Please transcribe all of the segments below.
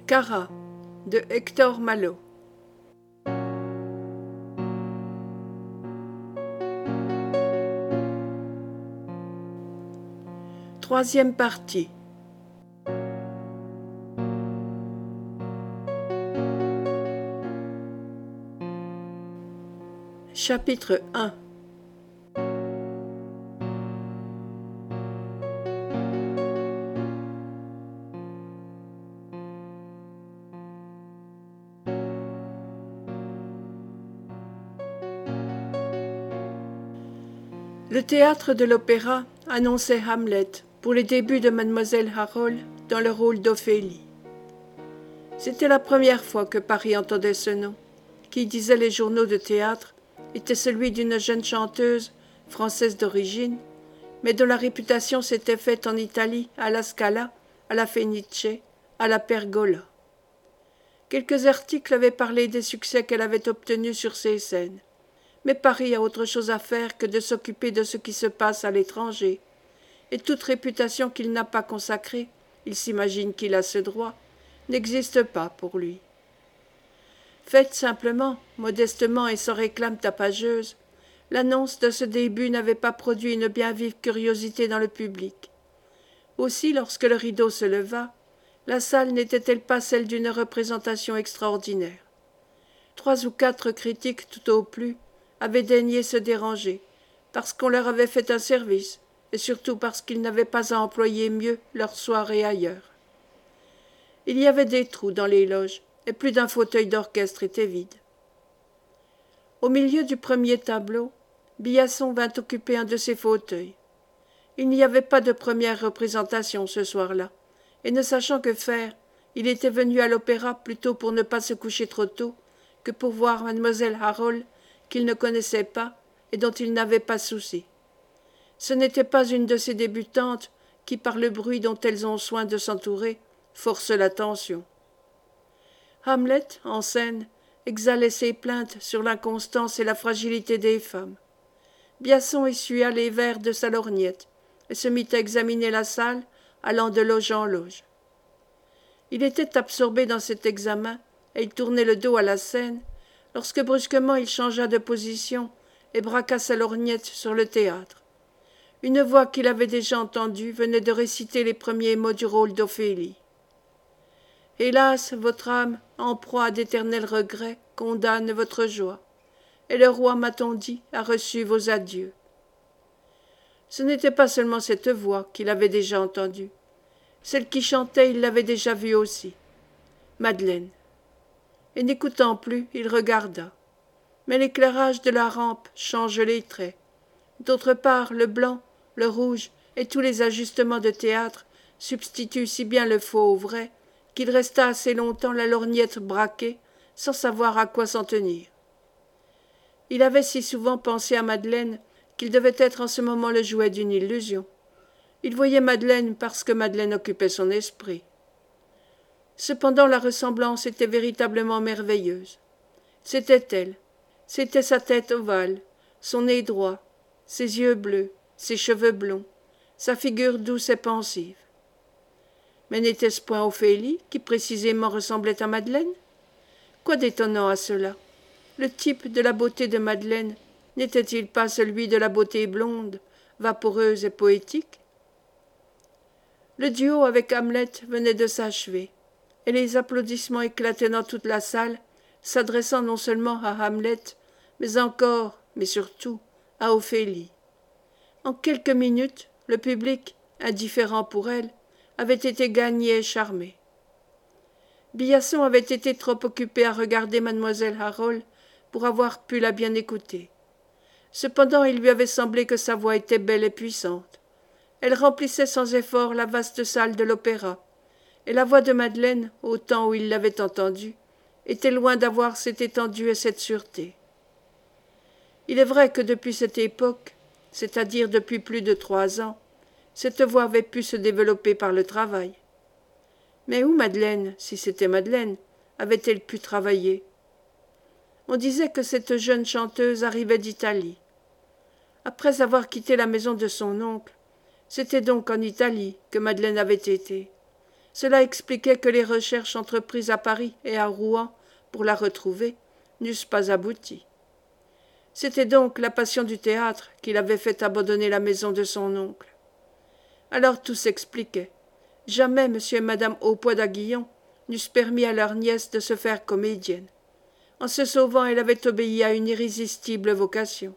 Cara de Hector Malot. Troisième partie. Chapitre 1. Le théâtre de l'opéra annonçait Hamlet pour les débuts de Mademoiselle Harold dans le rôle d'Ophélie. C'était la première fois que Paris entendait ce nom, qui, disaient les journaux de théâtre, était celui d'une jeune chanteuse, française d'origine, mais dont la réputation s'était faite en Italie à la Scala, à la Fenice, à la Pergola. Quelques articles avaient parlé des succès qu'elle avait obtenus sur ces scènes. Mais Paris a autre chose à faire que de s'occuper de ce qui se passe à l'étranger, et toute réputation qu'il n'a pas consacrée, il s'imagine qu'il a ce droit, n'existe pas pour lui. Faite simplement, modestement et sans réclame tapageuse, l'annonce de ce début n'avait pas produit une bien vive curiosité dans le public. Aussi, lorsque le rideau se leva, la salle n'était-elle pas celle d'une représentation extraordinaire. 3 ou 4 critiques tout au plus avaient daigné se déranger, parce qu'on leur avait fait un service, et surtout parce qu'ils n'avaient pas à employer mieux leur soirée ailleurs. Il y avait des trous dans les loges, et plus d'un fauteuil d'orchestre était vide. Au milieu du premier tableau, Biasson vint occuper un de ces fauteuils. Il n'y avait pas de première représentation ce soir-là, et ne sachant que faire, il était venu à l'opéra plutôt pour ne pas se coucher trop tôt que pour voir mademoiselle Harold, qu'il ne connaissait pas et dont il n'avait pas souci. Ce n'était pas une de ces débutantes qui, par le bruit dont elles ont soin de s'entourer, forcent l'attention. Hamlet, en scène, exhalait ses plaintes sur l'inconstance et la fragilité des femmes. Biasson essuya les verres de sa lorgnette et se mit à examiner la salle, allant de loge en loge. Il était absorbé dans cet examen et il tournait le dos à la scène, lorsque brusquement il changea de position et braqua sa lorgnette sur le théâtre. Une voix qu'il avait déjà entendue venait de réciter les premiers mots du rôle d'Ophélie. « Hélas, votre âme, en proie à d'éternels regrets, condamne votre joie, et le roi, m'a-t-on dit, a reçu vos adieux. » Ce n'était pas seulement cette voix qu'il avait déjà entendue. Celle qui chantait, il l'avait déjà vue aussi. Madeleine. Et n'écoutant plus, il regarda. Mais l'éclairage de la rampe change les traits. D'autre part, le blanc, le rouge et tous les ajustements de théâtre substituent si bien le faux au vrai qu'il resta assez longtemps la lorgnette braquée, sans savoir à quoi s'en tenir. Il avait si souvent pensé à Madeleine qu'il devait être en ce moment le jouet d'une illusion. Il voyait Madeleine parce que Madeleine occupait son esprit. Cependant la ressemblance était véritablement merveilleuse. C'était elle, c'était sa tête ovale, son nez droit, ses yeux bleus, ses cheveux blonds, sa figure douce et pensive. Mais n'était-ce point Ophélie qui précisément ressemblait à Madeleine? Quoi d'étonnant à cela? Le type de la beauté de Madeleine n'était-il pas celui de la beauté blonde, vaporeuse et poétique? Le duo avec Hamlet venait de s'achever, et les applaudissements éclataient dans toute la salle, s'adressant non seulement à Hamlet, mais encore, mais surtout, à Ophélie. En quelques minutes, le public, indifférent pour elle, avait été gagné et charmé. Biasson avait été trop occupé à regarder mademoiselle Harold pour avoir pu la bien écouter. Cependant, il lui avait semblé que sa voix était belle et puissante. Elle remplissait sans effort la vaste salle de l'opéra, et la voix de Madeleine, au temps où il l'avait entendue, était loin d'avoir cette étendue et cette sûreté. Il est vrai que depuis cette époque, c'est-à-dire depuis plus de 3 ans, cette voix avait pu se développer par le travail. Mais où Madeleine, si c'était Madeleine, avait-elle pu travailler? On disait que cette jeune chanteuse arrivait d'Italie. Après avoir quitté la maison de son oncle, c'était donc en Italie que Madeleine avait été. Cela expliquait que les recherches entreprises à Paris et à Rouen pour la retrouver n'eussent pas abouti. C'était donc la passion du théâtre qui l'avait fait abandonner la maison de son oncle. Alors tout s'expliquait. Jamais M. et Mme Haupoix d'Aguillon n'eussent permis à leur nièce de se faire comédienne. En se sauvant, elle avait obéi à une irrésistible vocation.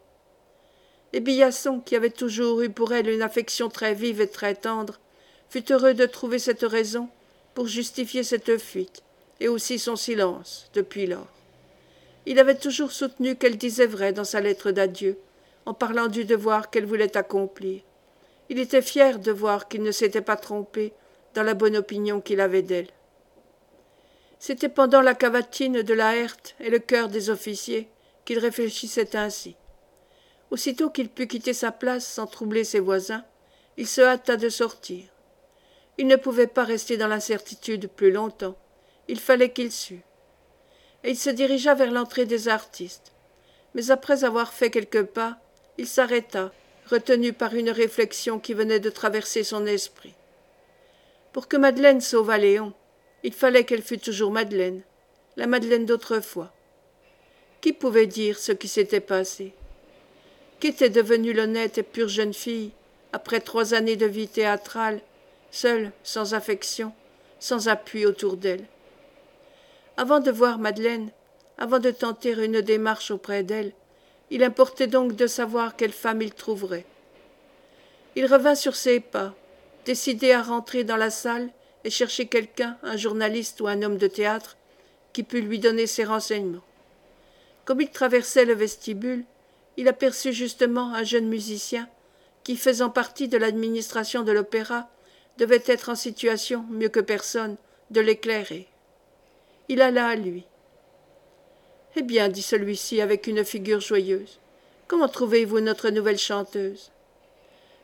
Et Billason, qui avait toujours eu pour elle une affection très vive et très tendre, fut heureux de trouver cette raison pour justifier cette fuite, et aussi son silence, depuis lors. Il avait toujours soutenu qu'elle disait vrai dans sa lettre d'adieu, en parlant du devoir qu'elle voulait accomplir. Il était fier de voir qu'il ne s'était pas trompé dans la bonne opinion qu'il avait d'elle. C'était pendant la cavatine de la Herthe et le chœur des officiers qu'il réfléchissait ainsi. Aussitôt qu'il put quitter sa place sans troubler ses voisins, il se hâta de sortir. Il ne pouvait pas rester dans l'incertitude plus longtemps. Il fallait qu'il sût. Et il se dirigea vers l'entrée des artistes. Mais après avoir fait quelques pas, il s'arrêta, retenu par une réflexion qui venait de traverser son esprit. Pour que Madeleine sauvât Léon, il fallait qu'elle fût toujours Madeleine, la Madeleine d'autrefois. Qui pouvait dire ce qui s'était passé? Qu'était devenue l'honnête et pure jeune fille, après 3 années de vie théâtrale, seule, sans affection, sans appui autour d'elle? Avant de voir Madeleine, avant de tenter une démarche auprès d'elle, il importait donc de savoir quelle femme il trouverait. Il revint sur ses pas, décidé à rentrer dans la salle et chercher quelqu'un, un journaliste ou un homme de théâtre, qui pût lui donner ses renseignements. Comme il traversait le vestibule, il aperçut justement un jeune musicien qui, faisant partie de l'administration de l'opéra, devait être en situation, mieux que personne, de l'éclairer. Il alla à lui. « Eh bien, dit celui-ci avec une figure joyeuse, comment trouvez-vous notre nouvelle chanteuse ?»« Charmante. »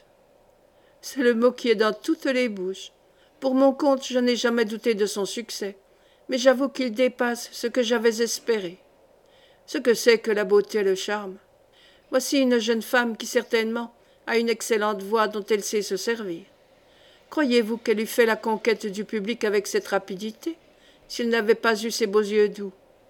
C'est le mot qui est dans toutes les bouches. Pour mon compte, je n'ai jamais douté de son succès, mais j'avoue qu'il dépasse ce que j'avais espéré. Ce que c'est que la beauté et le charme. Voici une jeune femme qui certainement a une excellente voix dont elle sait se servir. Croyez-vous qu'elle eût fait la conquête du public avec cette rapidité, s'il n'avait pas eu ses beaux yeux doux?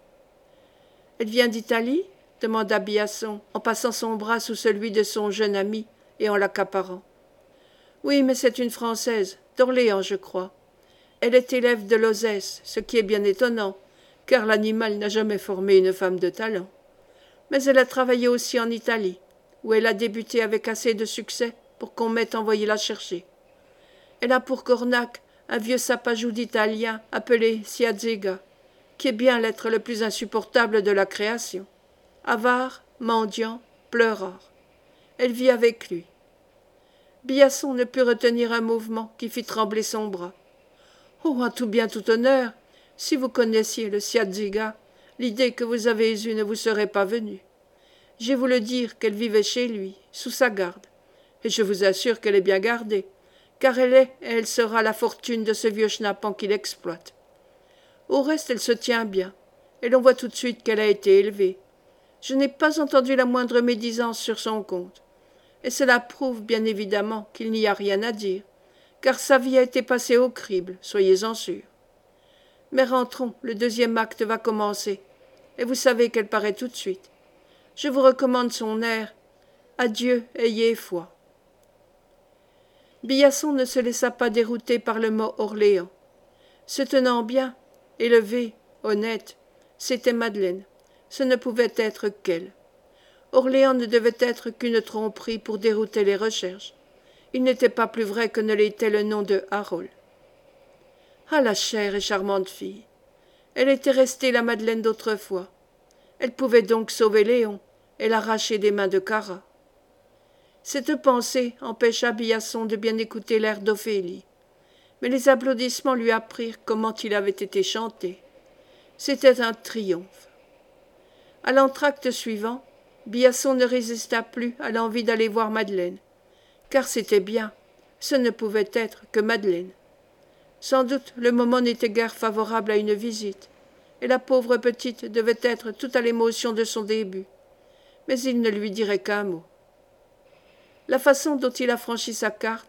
« Elle vient d'Italie » demanda Billason, en passant son bras sous celui de son jeune ami et en l'accaparant. « Oui, mais c'est une Française, d'Orléans, je crois. Elle est élève de Lozès, ce qui est bien étonnant, car l'animal n'a jamais formé une femme de talent. Mais elle a travaillé aussi en Italie, où elle a débuté avec assez de succès pour qu'on m'ait envoyé la chercher. Elle a pour cornac un vieux sapajou d'italien appelé Siazega, qui est bien l'être le plus insupportable de la création. Avare, mendiant, pleureur. Elle vit avec lui. » Billason ne put retenir un mouvement qui fit trembler son bras. « Oh, en tout bien, tout honneur, si vous connaissiez le Siazega, l'idée que vous avez eue ne vous serait pas venue. J'ai voulu dire qu'elle vivait chez lui, sous sa garde, et je vous assure qu'elle est bien gardée, car elle est et elle sera la fortune de ce vieux schnappant qui l'exploite. Au reste, elle se tient bien, et l'on voit tout de suite qu'elle a été élevée. Je n'ai pas entendu la moindre médisance sur son compte, et cela prouve bien évidemment qu'il n'y a rien à dire, car sa vie a été passée au crible, soyez-en sûrs. Mais rentrons, le 2e acte va commencer, et vous savez qu'elle paraît tout de suite. Je vous recommande son air « Adieu, ayez foi ». Billason ne se laissa pas dérouter par le mot Orléans. Se tenant bien, élevée, honnête, c'était Madeleine. Ce ne pouvait être qu'elle. Orléans ne devait être qu'une tromperie pour dérouter les recherches. Il n'était pas plus vrai que ne l'était le nom de Harold. Ah, la chère et charmante fille! Elle était restée la Madeleine d'autrefois. Elle pouvait donc sauver Léon et l'arracher des mains de Cara. Cette pensée empêcha Billason de bien écouter l'air d'Ophélie. Mais les applaudissements lui apprirent comment il avait été chanté. C'était un triomphe. À l'entracte suivant, Billason ne résista plus à l'envie d'aller voir Madeleine. Car c'était bien, ce ne pouvait être que Madeleine. Sans doute le moment n'était guère favorable à une visite, et la pauvre petite devait être tout à l'émotion de son début. Mais il ne lui dirait qu'un mot. La façon dont il affranchit sa carte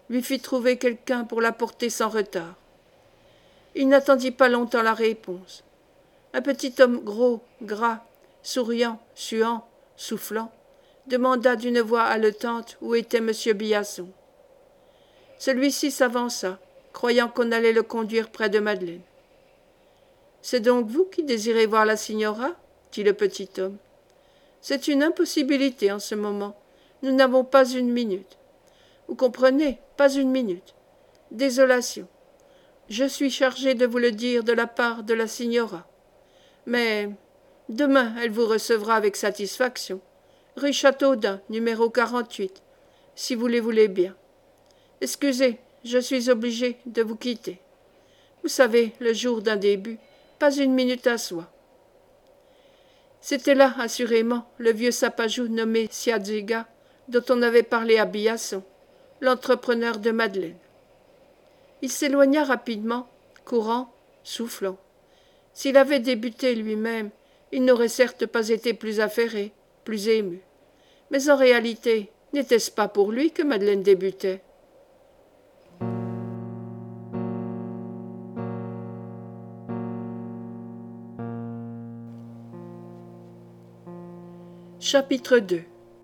lui fit trouver quelqu'un pour la porter sans retard. Il n'attendit pas longtemps la réponse. Un petit homme gros, gras, souriant, suant, soufflant, demanda d'une voix haletante où était M. Biasson. Celui-ci s'avança, croyant qu'on allait le conduire près de Madeleine. « C'est donc vous qui désirez voir la signora ?» dit le petit homme. « C'est une impossibilité en ce moment. Nous n'avons pas une minute. Vous comprenez, pas une minute. Désolation. Je suis chargé de vous le dire de la part de la signora. Mais demain, elle vous recevra avec satisfaction. Rue Châteaudun, numéro 48, si vous le voulez bien. Excusez, je suis obligé de vous quitter. Vous savez, le jour d'un début, pas une minute à soi. » C'était là, assurément, le vieux sapajou nommé Siadziga, dont on avait parlé à Biasson, l'entrepreneur de Madeleine. Il s'éloigna rapidement, courant, soufflant. S'il avait débuté lui-même, il n'aurait certes pas été plus affairé, plus ému. Mais en réalité, n'était-ce pas pour lui que Madeleine débutait? Chapitre 2.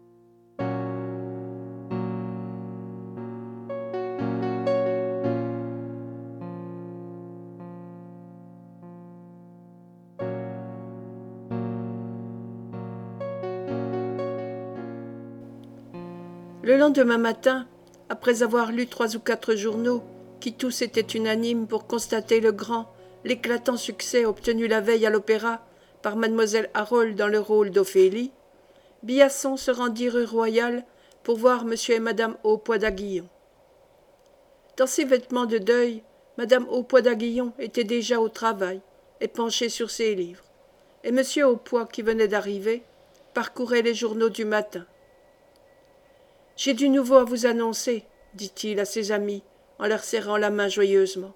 Le lendemain matin, après avoir lu 3 ou 4 journaux, qui tous étaient unanimes pour constater le grand, l'éclatant succès obtenu la veille à l'opéra par mademoiselle Harold dans le rôle d'Ophélie, Biasson se rendit rue Royale pour voir M. et madame Haupoix d'Aguillon. Dans ses vêtements de deuil, madame Haupoix d'Aguillon était déjà au travail et penchée sur ses livres, et M. Haupoix, qui venait d'arriver, parcourait les journaux du matin. « J'ai du nouveau à vous annoncer, » dit-il à ses amis en leur serrant la main joyeusement.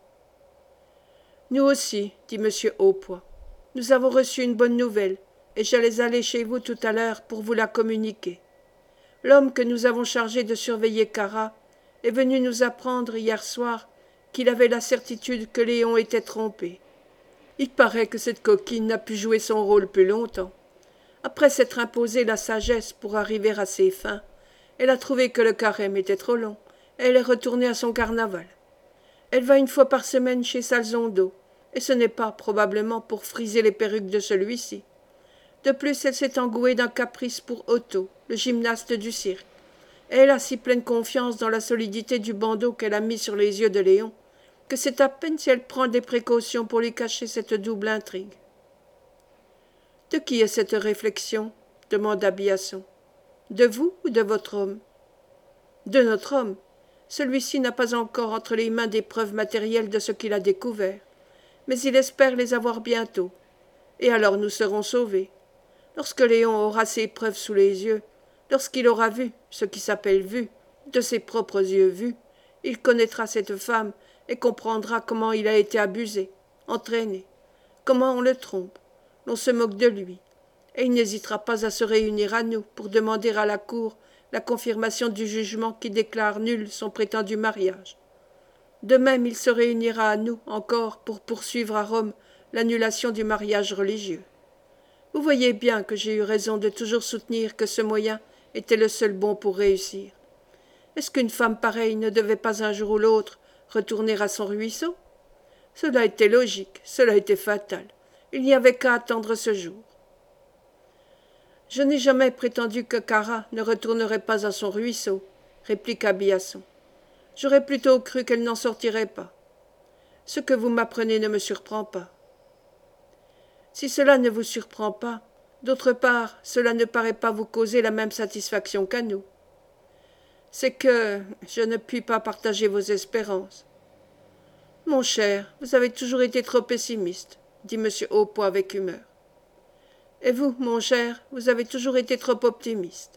« Nous aussi, » dit M. Haupoix. « Nous avons reçu une bonne nouvelle, et j'allais aller chez vous tout à l'heure pour vous la communiquer. L'homme que nous avons chargé de surveiller Cara est venu nous apprendre hier soir qu'il avait la certitude que Léon était trompé. Il paraît que cette coquine n'a pu jouer son rôle plus longtemps. Après s'être imposé la sagesse pour arriver à ses fins, elle a trouvé que le carême était trop long, et elle est retournée à son carnaval. Elle va 1 fois par semaine chez Salzondo, et ce n'est pas, probablement, pour friser les perruques de celui-ci. De plus, elle s'est engouée d'un caprice pour Otto, le gymnaste du cirque, et elle a si pleine confiance dans la solidité du bandeau qu'elle a mis sur les yeux de Léon, que c'est à peine si elle prend des précautions pour lui cacher cette double intrigue. « De qui est cette réflexion ?» demanda Biasson. « De vous ou de votre homme ?»« De notre homme. Celui-ci n'a pas encore entre les mains des preuves matérielles de ce qu'il a découvert, mais il espère les avoir bientôt, et alors nous serons sauvés. Lorsque Léon aura ses preuves sous les yeux, lorsqu'il aura vu, ce qui s'appelle vu, de ses propres yeux vus, il connaîtra cette femme et comprendra comment il a été abusé, entraîné, comment on le trompe, l'on se moque de lui, et il n'hésitera pas à se réunir à nous pour demander à la cour la confirmation du jugement qui déclare nul son prétendu mariage. De même, il se réunira à nous encore pour poursuivre à Rome l'annulation du mariage religieux. Vous voyez bien que j'ai eu raison de toujours soutenir que ce moyen était le seul bon pour réussir. Est-ce qu'une femme pareille ne devait pas un jour ou l'autre retourner à son ruisseau? Cela était logique, cela était fatal. Il n'y avait qu'à attendre ce jour. Je n'ai jamais prétendu que Cara ne retournerait pas à son ruisseau, répliqua Biasson. J'aurais plutôt cru qu'elle n'en sortirait pas. Ce que vous m'apprenez ne me surprend pas. Si cela ne vous surprend pas, d'autre part, cela ne paraît pas vous causer la même satisfaction qu'à nous. C'est que je ne puis pas partager vos espérances. Mon cher, vous avez toujours été trop pessimiste, dit M. Haupoix avec humeur. Et vous, mon cher, vous avez toujours été trop optimiste.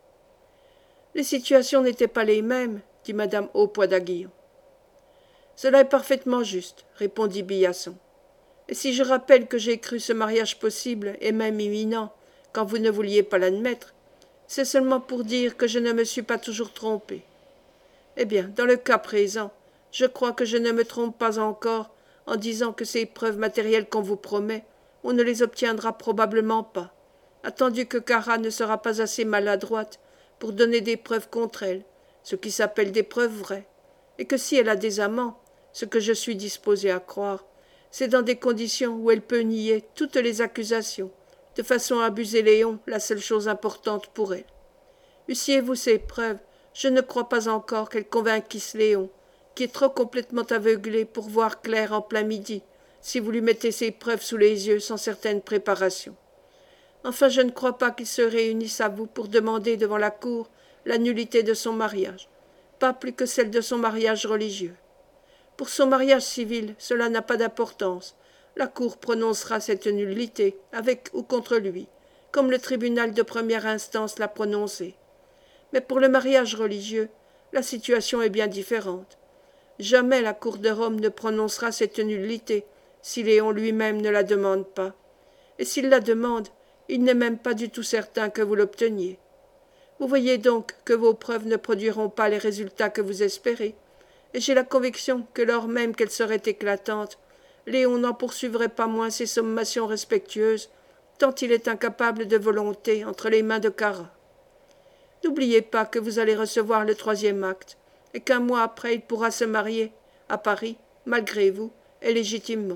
Les situations n'étaient pas les mêmes, dit madame Haupoix d'Aguillon. Cela est parfaitement juste, répondit Biasson. Et si je rappelle que j'ai cru ce mariage possible et même imminent, quand vous ne vouliez pas l'admettre, c'est seulement pour dire que je ne me suis pas toujours trompé. Eh bien, dans le cas présent, je crois que je ne me trompe pas encore en disant que ces preuves matérielles qu'on vous promet, on ne les obtiendra probablement pas, attendu que Cara ne sera pas assez maladroite pour donner des preuves contre elle, ce qui s'appelle des preuves vraies, et que si elle a des amants, ce que je suis disposé à croire, c'est dans des conditions où elle peut nier toutes les accusations, de façon à abuser Léon, la seule chose importante pour elle. Eussiez-vous ces preuves, je ne crois pas encore qu'elles convainquissent Léon, qui est trop complètement aveuglé pour voir clair en plein midi, si vous lui mettez ces preuves sous les yeux sans certaine préparation. Enfin, je ne crois pas qu'il se réunisse à vous pour demander devant la cour la nullité de son mariage, pas plus que celle de son mariage religieux. Pour son mariage civil, cela n'a pas d'importance. La cour prononcera cette nullité, avec ou contre lui, comme le tribunal de première instance l'a prononcé. Mais pour le mariage religieux, la situation est bien différente. Jamais la cour de Rome ne prononcera cette nullité, si Léon lui-même ne la demande pas. Et s'il la demande, il n'est même pas du tout certain que vous l'obteniez. Vous voyez donc que vos preuves ne produiront pas les résultats que vous espérez, et j'ai la conviction que lors même qu'elles seraient éclatantes, Léon n'en poursuivrait pas moins ses sommations respectueuses, tant il est incapable de volonté entre les mains de Cara. N'oubliez pas que vous allez recevoir le troisième acte, et qu'un mois après il pourra se marier, à Paris, malgré vous, et légitimement.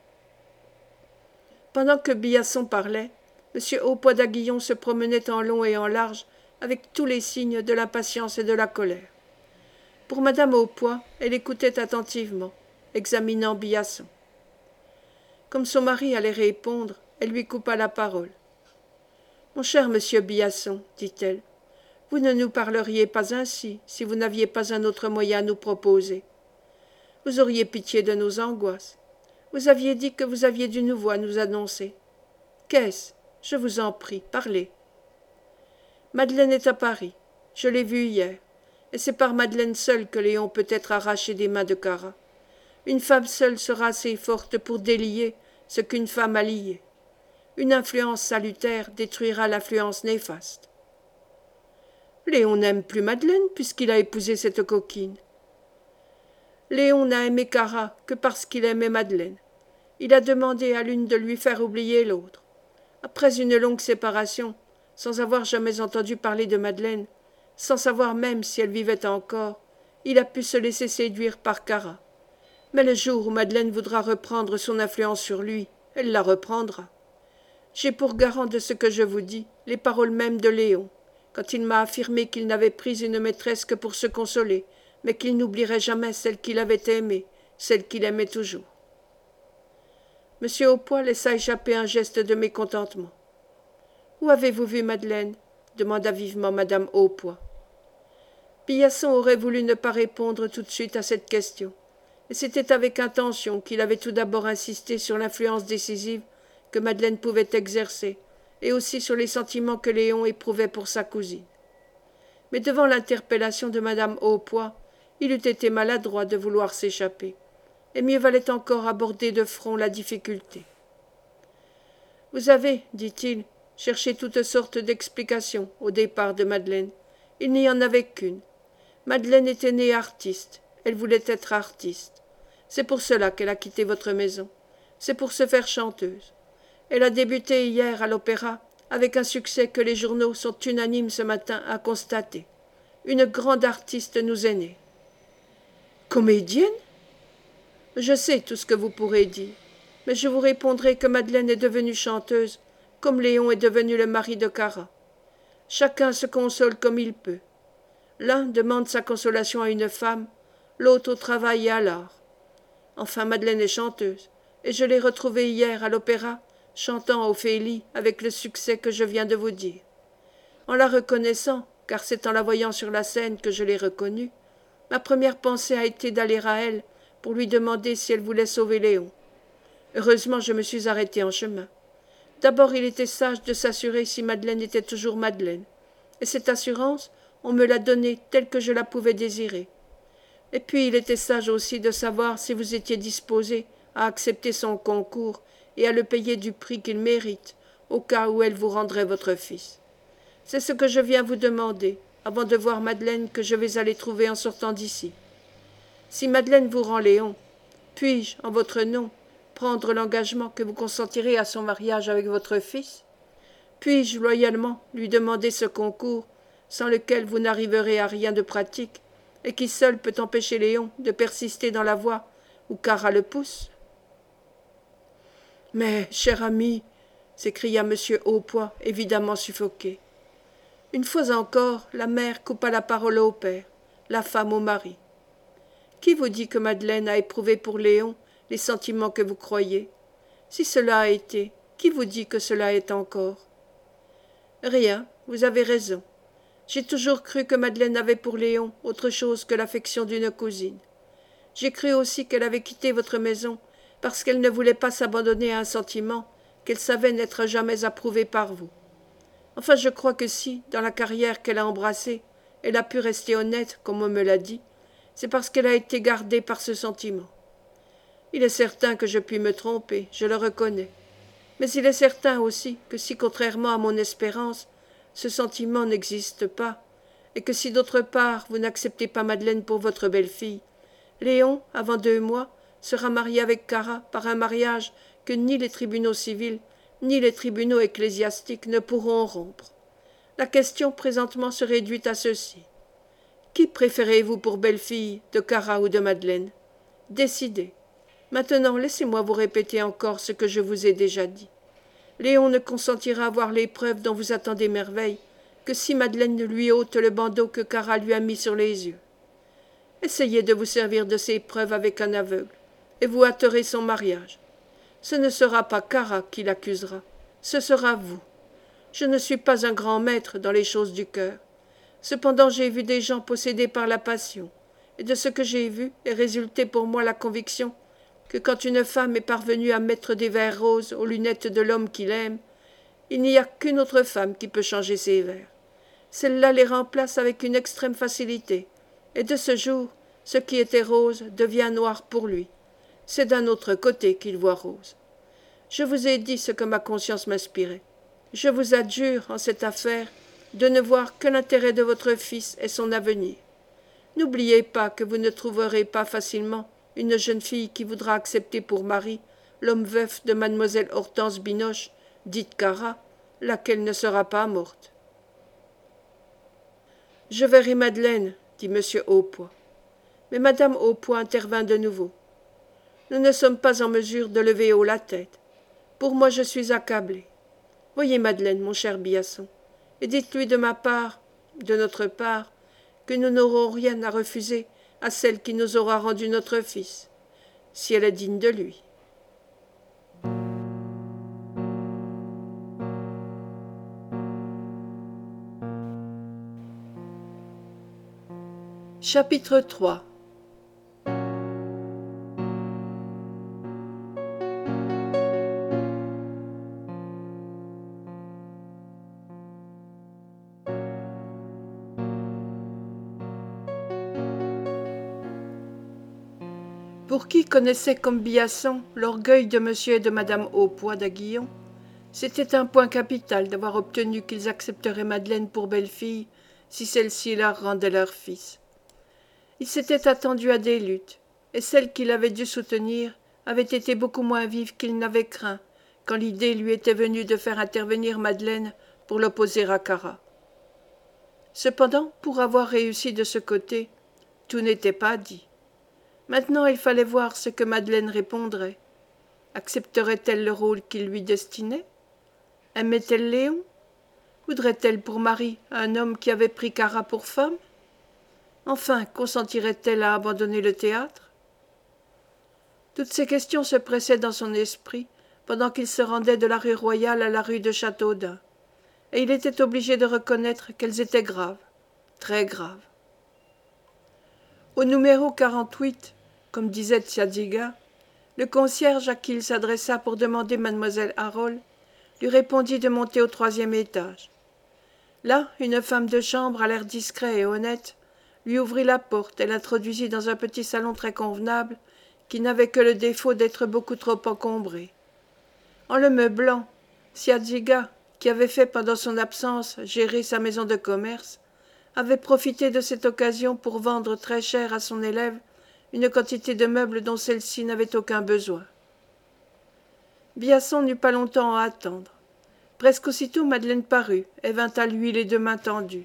Pendant que Biasson parlait, M. Haupoix d'Aguillon se promenait en long et en large, avec tous les signes de l'impatience et de la colère. Pour madame Haupoix, elle écoutait attentivement, examinant Biasson. Comme son mari allait répondre, elle lui coupa la parole. « Mon cher monsieur Biasson, dit-elle, vous ne nous parleriez pas ainsi si vous n'aviez pas un autre moyen à nous proposer. Vous auriez pitié de nos angoisses. Vous aviez dit que vous aviez du nouveau à nous annoncer. Qu'est-ce? Je vous en prie, parlez. Madeleine est à Paris. Je l'ai vue hier. Et c'est par Madeleine seule que Léon peut être arraché des mains de Cara. Une femme seule sera assez forte pour délier ce qu'une femme a lié. Une influence salutaire détruira l'influence néfaste. Léon n'aime plus Madeleine puisqu'il a épousé cette coquine. Léon n'a aimé Cara que parce qu'il aimait Madeleine. Il a demandé à l'une de lui faire oublier l'autre. Après une longue séparation, sans avoir jamais entendu parler de Madeleine, sans savoir même si elle vivait encore, il a pu se laisser séduire par Cara. Mais le jour où Madeleine voudra reprendre son influence sur lui, elle la reprendra. J'ai pour garant de ce que je vous dis les paroles mêmes de Léon, quand il m'a affirmé qu'il n'avait pris une maîtresse que pour se consoler, mais qu'il n'oublierait jamais celle qu'il avait aimée, celle qu'il aimait toujours. M. Haupoix laissa échapper un geste de mécontentement. « Où avez-vous vu Madeleine » demanda vivement madame Haupoix. Biasson aurait voulu ne pas répondre tout de suite à cette question, et c'était avec intention qu'il avait tout d'abord insisté sur l'influence décisive que Madeleine pouvait exercer, et aussi sur les sentiments que Léon éprouvait pour sa cousine. Mais devant l'interpellation de madame Haupoix, il eût été maladroit de vouloir s'échapper, et mieux valait encore aborder de front la difficulté. « Vous avez, dit-il, cherché toutes sortes d'explications au départ de Madeleine. Il n'y en avait qu'une. Madeleine était née artiste, elle voulait être artiste. C'est pour cela qu'elle a quitté votre maison. C'est pour se faire chanteuse. Elle a débuté hier à l'opéra, avec un succès que les journaux sont unanimes ce matin à constater. Une grande artiste nous est née. » « Comédienne ? Je sais tout ce que vous pourrez dire, mais je vous répondrai que Madeleine est devenue chanteuse, comme Léon est devenu le mari de Cara. Chacun se console comme il peut. L'un demande sa consolation à une femme, l'autre au travail et à l'art. Enfin, Madeleine est chanteuse, et je l'ai retrouvée hier à l'opéra, chantant Ophélie avec le succès que je viens de vous dire. En la reconnaissant, car c'est en la voyant sur la scène que je l'ai reconnue, ma première pensée a été d'aller à elle pour lui demander si elle voulait sauver Léon. Heureusement, je me suis arrêtée en chemin. D'abord, il était sage de s'assurer si Madeleine était toujours Madeleine, et cette assurance, on me l'a donnée telle que je la pouvais désirer. Et puis, il était sage aussi de savoir si vous étiez disposé à accepter son concours et à le payer du prix qu'il mérite, au cas où elle vous rendrait votre fils. C'est ce que je viens vous demander, avant de voir Madeleine que je vais aller trouver en sortant d'ici. Si Madeleine vous rend Léon, puis-je, en votre nom, prendre l'engagement que vous consentirez à son mariage avec votre fils? Puis-je loyalement lui demander ce concours, sans lequel vous n'arriverez à rien de pratique, et qui seul peut empêcher Léon de persister dans la voie où Cara le pousse? Mais, cher ami, s'écria M. Haupoix, évidemment suffoqué. Une fois encore, la mère coupa la parole au père, la femme au mari. Qui vous dit que Madeleine a éprouvé pour Léon les sentiments que vous croyez? Si cela a été, qui vous dit que cela est encore? Rien, vous avez raison. J'ai toujours cru que Madeleine avait pour Léon autre chose que l'affection d'une cousine. J'ai cru aussi qu'elle avait quitté votre maison parce qu'elle ne voulait pas s'abandonner à un sentiment qu'elle savait n'être jamais approuvé par vous. Enfin, je crois que si, dans la carrière qu'elle a embrassée, elle a pu rester honnête, comme on me l'a dit, c'est parce qu'elle a été gardée par ce sentiment. Il est certain que je puis me tromper, je le reconnais. Mais il est certain aussi que si, contrairement à mon espérance, ce sentiment n'existe pas, et que si d'autre part vous n'acceptez pas Madeleine pour votre belle-fille, Léon, avant 2 mois, sera marié avec Cara par un mariage que ni les tribunaux civils, ni les tribunaux ecclésiastiques ne pourront rompre. La question présentement se réduit à ceci. Qui préférez-vous pour belle-fille, de Cara ou de Madeleine? Décidez. Maintenant, laissez-moi vous répéter encore ce que je vous ai déjà dit. Léon ne consentira à voir l'épreuve dont vous attendez merveille que si Madeleine lui ôte le bandeau que Cara lui a mis sur les yeux. Essayez de vous servir de ces preuves avec un aveugle, et vous hâterez son mariage. Ce ne sera pas Cara qui l'accusera, ce sera vous. Je ne suis pas un grand maître dans les choses du cœur. Cependant j'ai vu des gens possédés par la passion, et de ce que j'ai vu est résulté pour moi la conviction que quand une femme est parvenue à mettre des verres roses aux lunettes de l'homme qu'il aime, il n'y a qu'une autre femme qui peut changer ses verres. Celle-là les remplace avec une extrême facilité, et de ce jour, ce qui était rose devient noir pour lui. C'est d'un autre côté qu'il voit rose. Je vous ai dit ce que ma conscience m'inspirait. Je vous adjure, en cette affaire, de ne voir que l'intérêt de votre fils et son avenir. N'oubliez pas que vous ne trouverez pas facilement une jeune fille qui voudra accepter pour mari l'homme veuf de mademoiselle Hortense Binoche, dite Cara, laquelle ne sera pas morte. « Je verrai Madeleine, dit M. Haupoix. Mais madame Haupoix intervint de nouveau. Nous ne sommes pas en mesure de lever haut la tête. Pour moi, je suis accablé. Voyez Madeleine, mon cher Biasson, et dites-lui de ma part, de notre part, que nous n'aurons rien à refuser à celle qui nous aura rendu notre fils, si elle est digne de lui. » Chapitre 3. Pour qui connaissait comme Biasson l'orgueil de M. et de Mme Haupoix d'Aguillon, c'était un point capital d'avoir obtenu qu'ils accepteraient Madeleine pour belle-fille si celle-ci leur rendait leur fils. Il s'était attendu à des luttes, et celles qu'il avait dû soutenir avaient été beaucoup moins vives qu'il n'avait craint quand l'idée lui était venue de faire intervenir Madeleine pour l'opposer à Cara. Cependant, pour avoir réussi de ce côté, tout n'était pas dit. Maintenant, il fallait voir ce que Madeleine répondrait. Accepterait-elle le rôle qu'il lui destinait? Aimait-elle Léon? Voudrait-elle pour mari un homme qui avait pris Cara pour femme? Enfin, consentirait-elle à abandonner le théâtre? Toutes ces questions se pressaient dans son esprit pendant qu'il se rendait de la rue Royale à la rue de Châteaudun, et il était obligé de reconnaître qu'elles étaient graves, très graves. Au numéro 48, comme disait Tsiadziga, le concierge à qui il s'adressa pour demander mademoiselle Harold lui répondit de monter au 3e étage. Là, une femme de chambre à l'air discret et honnête lui ouvrit la porte et l'introduisit dans un petit salon très convenable qui n'avait que le défaut d'être beaucoup trop encombré. En le meublant, Tsiadziga, qui avait fait pendant son absence gérer sa maison de commerce, avait profité de cette occasion pour vendre très cher à son élève une quantité de meubles dont celle-ci n'avait aucun besoin. Biasson n'eut pas longtemps à attendre. Presque aussitôt Madeleine parut et vint à lui les deux mains tendues.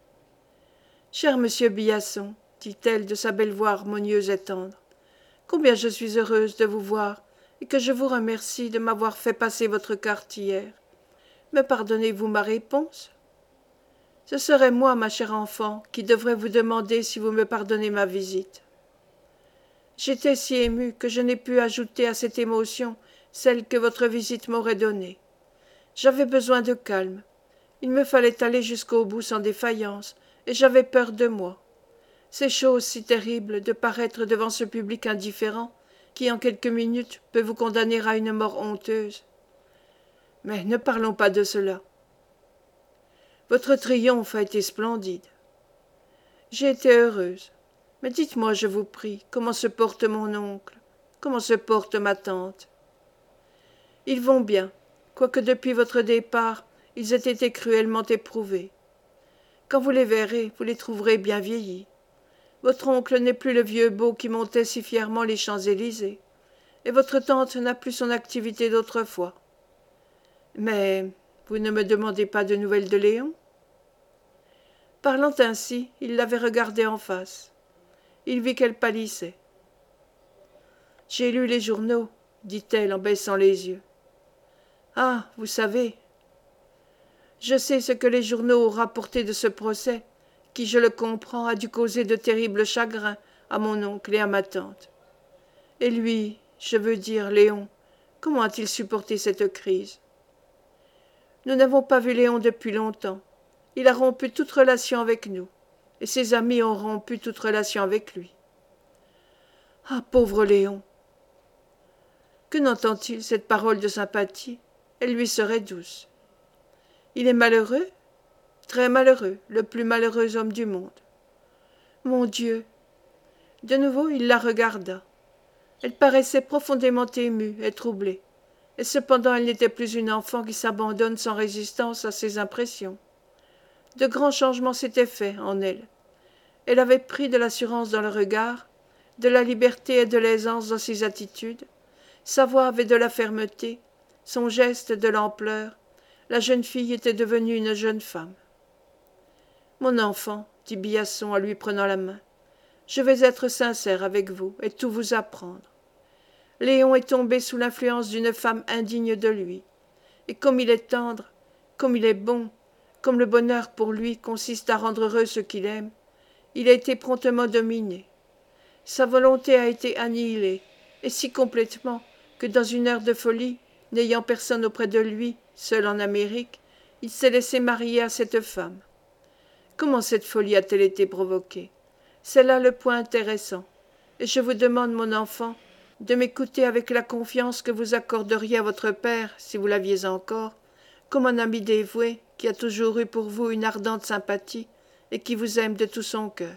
« Cher monsieur Biasson, dit-elle de sa belle voix harmonieuse et tendre, combien je suis heureuse de vous voir et que je vous remercie de m'avoir fait passer votre carte hier. Me pardonnez-vous ma réponse? Ce serait moi, ma chère enfant, qui devrais vous demander si vous me pardonnez ma visite. J'étais si émue que je n'ai pu ajouter à cette émotion celle que votre visite m'aurait donnée. J'avais besoin de calme. Il me fallait aller jusqu'au bout sans défaillance, et j'avais peur de moi. C'est chose si terrible de paraître devant ce public indifférent qui, en quelques minutes, peut vous condamner à une mort honteuse. Mais ne parlons pas de cela. Votre triomphe a été splendide. J'ai été heureuse. Mais dites-moi, je vous prie, comment se porte mon oncle? Comment se porte ma tante? Ils vont bien, quoique depuis votre départ, ils aient été cruellement éprouvés. Quand vous les verrez, vous les trouverez bien vieillis. Votre oncle n'est plus le vieux beau qui montait si fièrement les Champs-Élysées, et votre tante n'a plus son activité d'autrefois. Mais vous ne me demandez pas de nouvelles de Léon? Parlant ainsi, il l'avait regardée en face. Il vit qu'elle pâlissait. « J'ai lu les journaux, dit-elle en baissant les yeux. Ah, vous savez. Je sais ce que les journaux ont rapporté de ce procès, qui, je le comprends, a dû causer de terribles chagrins à mon oncle et à ma tante. Et lui, je veux dire Léon, comment a-t-il supporté cette crise? Nous n'avons pas vu Léon depuis longtemps. Il a rompu toute relation avec nous, et ses amis ont rompu toute relation avec lui. Ah, pauvre Léon! Que n'entend-il, cette parole de sympathie? Elle lui serait douce. Il est malheureux? Très malheureux, le plus malheureux homme du monde. Mon Dieu! De nouveau, il la regarda. Elle paraissait profondément émue et troublée, et cependant elle n'était plus une enfant qui s'abandonne sans résistance à ses impressions. De grands changements s'étaient faits en elle. Elle avait pris de l'assurance dans le regard, de la liberté et de l'aisance dans ses attitudes, sa voix avait de la fermeté, son geste de l'ampleur. La jeune fille était devenue une jeune femme. « Mon enfant, dit Biasson en lui prenant la main, je vais être sincère avec vous et tout vous apprendre. Léon est tombé sous l'influence d'une femme indigne de lui, et comme il est tendre, comme il est bon, comme le bonheur pour lui consiste à rendre heureux ceux qu'il aime, il a été promptement dominé. Sa volonté a été annihilée, et si complètement que dans une heure de folie, n'ayant personne auprès de lui, seul en Amérique, il s'est laissé marier à cette femme. Comment cette folie a-t-elle été provoquée? C'est là le point intéressant, et je vous demande, mon enfant, de m'écouter avec la confiance que vous accorderiez à votre père, si vous l'aviez encore, comme un ami dévoué qui a toujours eu pour vous une ardente sympathie et qui vous aime de tout son cœur.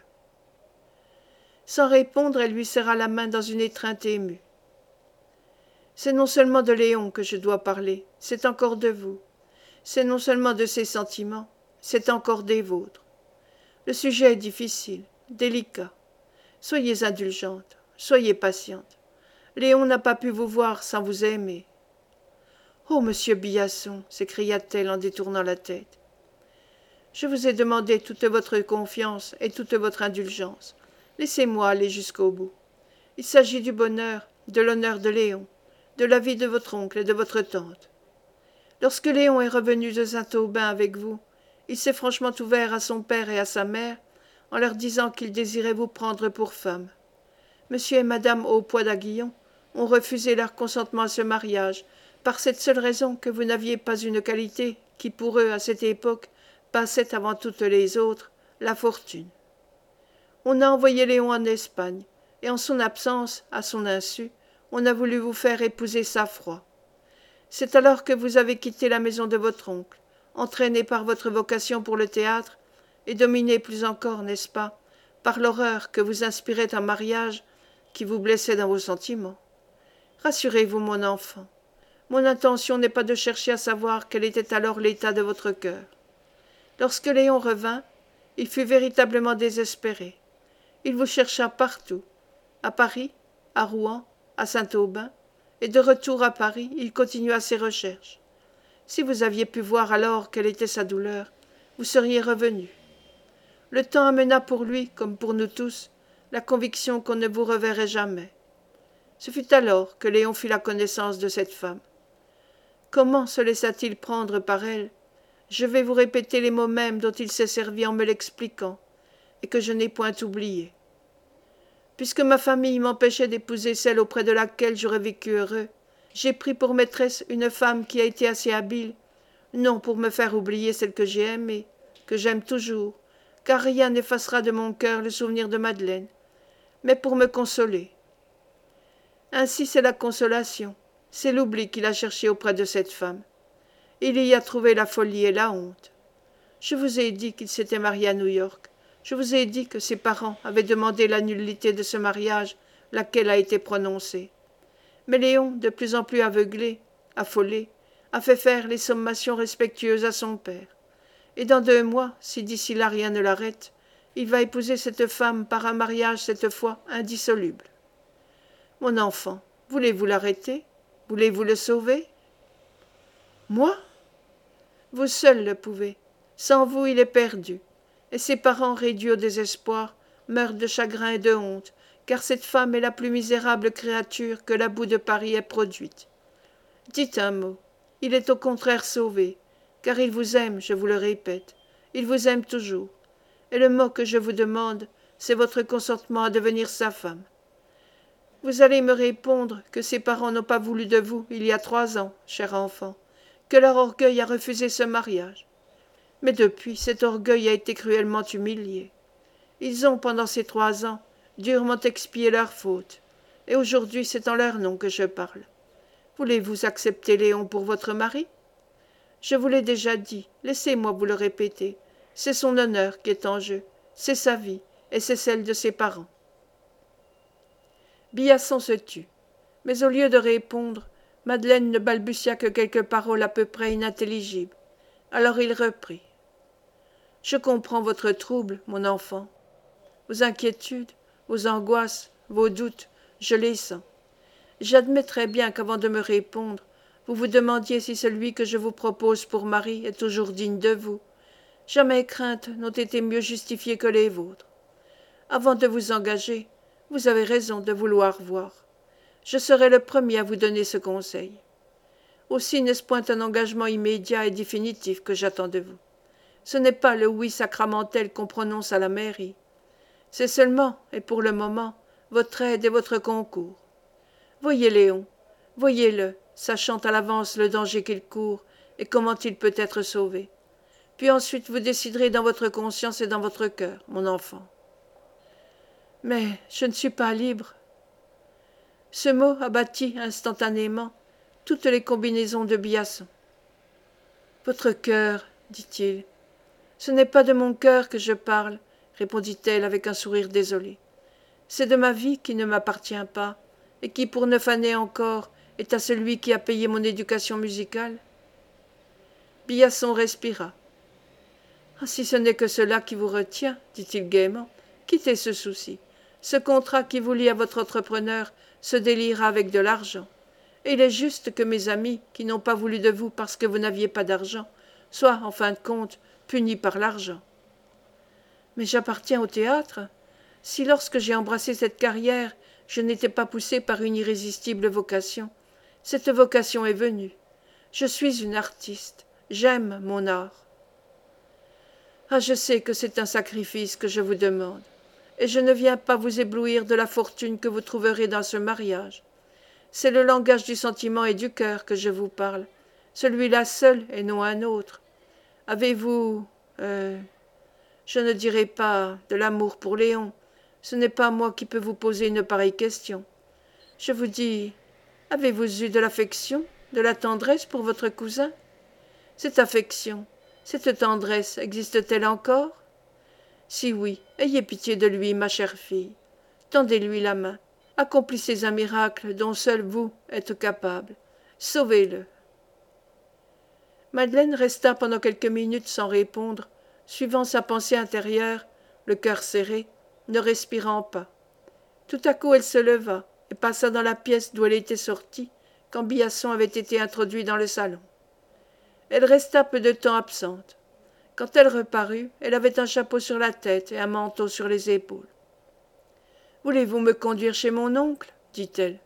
Sans répondre, elle lui serra la main dans une étreinte émue. C'est non seulement de Léon que je dois parler, c'est encore de vous. C'est non seulement de ses sentiments, c'est encore des vôtres. Le sujet est difficile, délicat. Soyez indulgente, soyez patiente. Léon n'a pas pu vous voir sans vous aimer. « Oh, monsieur Biasson !» s'écria-t-elle en détournant la tête. « Je vous ai demandé toute votre confiance et toute votre indulgence. Laissez-moi aller jusqu'au bout. Il s'agit du bonheur, de l'honneur de Léon, de la vie de votre oncle et de votre tante. Lorsque Léon est revenu de Saint-Aubin avec vous, il s'est franchement ouvert à son père et à sa mère en leur disant qu'il désirait vous prendre pour femme. Monsieur et madame Haupoix d'Aguillon ont refusé leur consentement à ce mariage par cette seule raison que vous n'aviez pas une qualité qui pour eux à cette époque passait avant toutes les autres, la fortune. On a envoyé Léon en Espagne, et en son absence, à son insu, on a voulu vous faire épouser Saffroy. C'est alors que vous avez quitté la maison de votre oncle, entraîné par votre vocation pour le théâtre, et dominé plus encore, n'est-ce pas, par l'horreur que vous inspirait un mariage qui vous blessait dans vos sentiments. Rassurez-vous, mon enfant, mon intention n'est pas de chercher à savoir quel était alors l'état de votre cœur. Lorsque Léon revint, Il fut véritablement désespéré. Il vous chercha partout, à Paris, à Rouen, à Saint-Aubin, et de retour à Paris, il continua ses recherches. Si vous aviez pu voir alors quelle était sa douleur, vous seriez revenu. Le temps amena pour lui, comme pour nous tous, la conviction qu'on ne vous reverrait jamais. Ce fut alors que Léon fit la connaissance de cette femme. Comment se laissa-t-il prendre par elle? Je vais vous répéter les mots mêmes dont il s'est servi en me l'expliquant, et que je n'ai point oubliés. Puisque ma famille m'empêchait d'épouser celle auprès de laquelle j'aurais vécu heureux, j'ai pris pour maîtresse une femme qui a été assez habile, non pour me faire oublier celle que j'ai aimée, que j'aime toujours, car rien n'effacera de mon cœur le souvenir de Madeleine, mais pour me consoler. Ainsi c'est la consolation, c'est l'oubli qu'il a cherché auprès de cette femme. Il y a trouvé la folie et la honte. Je vous ai dit qu'il s'était marié à New York. Je vous ai dit que ses parents avaient demandé la nullité de ce mariage, laquelle a été prononcée. Mais Léon, de plus en plus aveuglé, affolé, a fait faire les sommations respectueuses à son père. Et dans 2 mois, si d'ici là rien ne l'arrête, il va épouser cette femme par un mariage cette fois indissoluble. Mon enfant, voulez-vous l'arrêter? Voulez-vous le sauver? Moi? Vous seul le pouvez. Sans vous, il est perdu. Et ses parents, réduits au désespoir, meurent de chagrin et de honte, car cette femme est la plus misérable créature que la boue de Paris ait produite. Dites un mot. Il est au contraire sauvé, car il vous aime, je vous le répète. Il vous aime toujours. Et le mot que je vous demande, c'est votre consentement à devenir sa femme. Vous allez me répondre que ses parents n'ont pas voulu de vous il y a 3 ans, cher enfant, que leur orgueil a refusé ce mariage. Mais depuis, cet orgueil a été cruellement humilié. Ils ont, pendant ces 3 ans, durement expié leurs fautes, et aujourd'hui c'est en leur nom que je parle. Voulez-vous accepter Léon pour votre mari? Je vous l'ai déjà dit, laissez-moi vous le répéter. C'est son honneur qui est en jeu, c'est sa vie, et c'est celle de ses parents. Biasson se tut, mais au lieu de répondre, Madeleine ne balbutia que quelques paroles à peu près inintelligibles. Alors il reprit. Je comprends votre trouble, mon enfant. Vos inquiétudes, vos angoisses, vos doutes, je les sens. J'admets très bien qu'avant de me répondre, vous vous demandiez si celui que je vous propose pour mari est toujours digne de vous. Jamais mes craintes n'ont été mieux justifiées que les vôtres. Avant de vous engager, vous avez raison de vouloir voir. Je serai le premier à vous donner ce conseil. Aussi n'est-ce point un engagement immédiat et définitif que j'attends de vous. Ce n'est pas le oui sacramentel qu'on prononce à la mairie. C'est seulement, et pour le moment, votre aide et votre concours. Voyez Léon, voyez-le, sachant à l'avance le danger qu'il court et comment il peut être sauvé. Puis ensuite vous déciderez dans votre conscience et dans votre cœur, mon enfant. Mais je ne suis pas libre. Ce mot abattit instantanément toutes les combinaisons de Biasson. Votre cœur, dit-il. Ce n'est pas de mon cœur que je parle, répondit-elle avec un sourire désolé. C'est de ma vie qui ne m'appartient pas, et qui, pour 9 années encore, est à celui qui a payé mon éducation musicale. Biasson respira. Ah, si ce n'est que cela qui vous retient, dit-il gaiement, quittez ce souci. Ce contrat qui vous lie à votre entrepreneur se déliera avec de l'argent. Et il est juste que mes amis, qui n'ont pas voulu de vous parce que vous n'aviez pas d'argent, soient, en fin de compte, punis par l'argent. Mais j'appartiens au théâtre. Si lorsque j'ai embrassé cette carrière, je n'étais pas poussé par une irrésistible vocation, cette vocation est venue. Je suis une artiste. J'aime mon art. Ah, je sais que c'est un sacrifice que je vous demande, et je ne viens pas vous éblouir de la fortune que vous trouverez dans ce mariage. C'est le langage du sentiment et du cœur que je vous parle, celui-là seul et non un autre. Avez-vous, je ne dirai pas de l'amour pour Léon, ce n'est pas moi qui peux vous poser une pareille question. Je vous dis, avez-vous eu de l'affection, de la tendresse pour votre cousin? Cette affection, cette tendresse existe-t-elle encore? Si oui, ayez pitié de lui, ma chère fille. Tendez-lui la main. Accomplissez un miracle dont seul vous êtes capable. Sauvez-le. Madeleine resta pendant quelques minutes sans répondre, suivant sa pensée intérieure, le cœur serré, ne respirant pas. Tout à coup elle se leva et passa dans la pièce d'où elle était sortie quand Biasson avait été introduit dans le salon. Elle resta peu de temps absente. Quand elle reparut, elle avait un chapeau sur la tête et un manteau sur les épaules. « Voulez-vous me conduire chez mon oncle » dit-elle.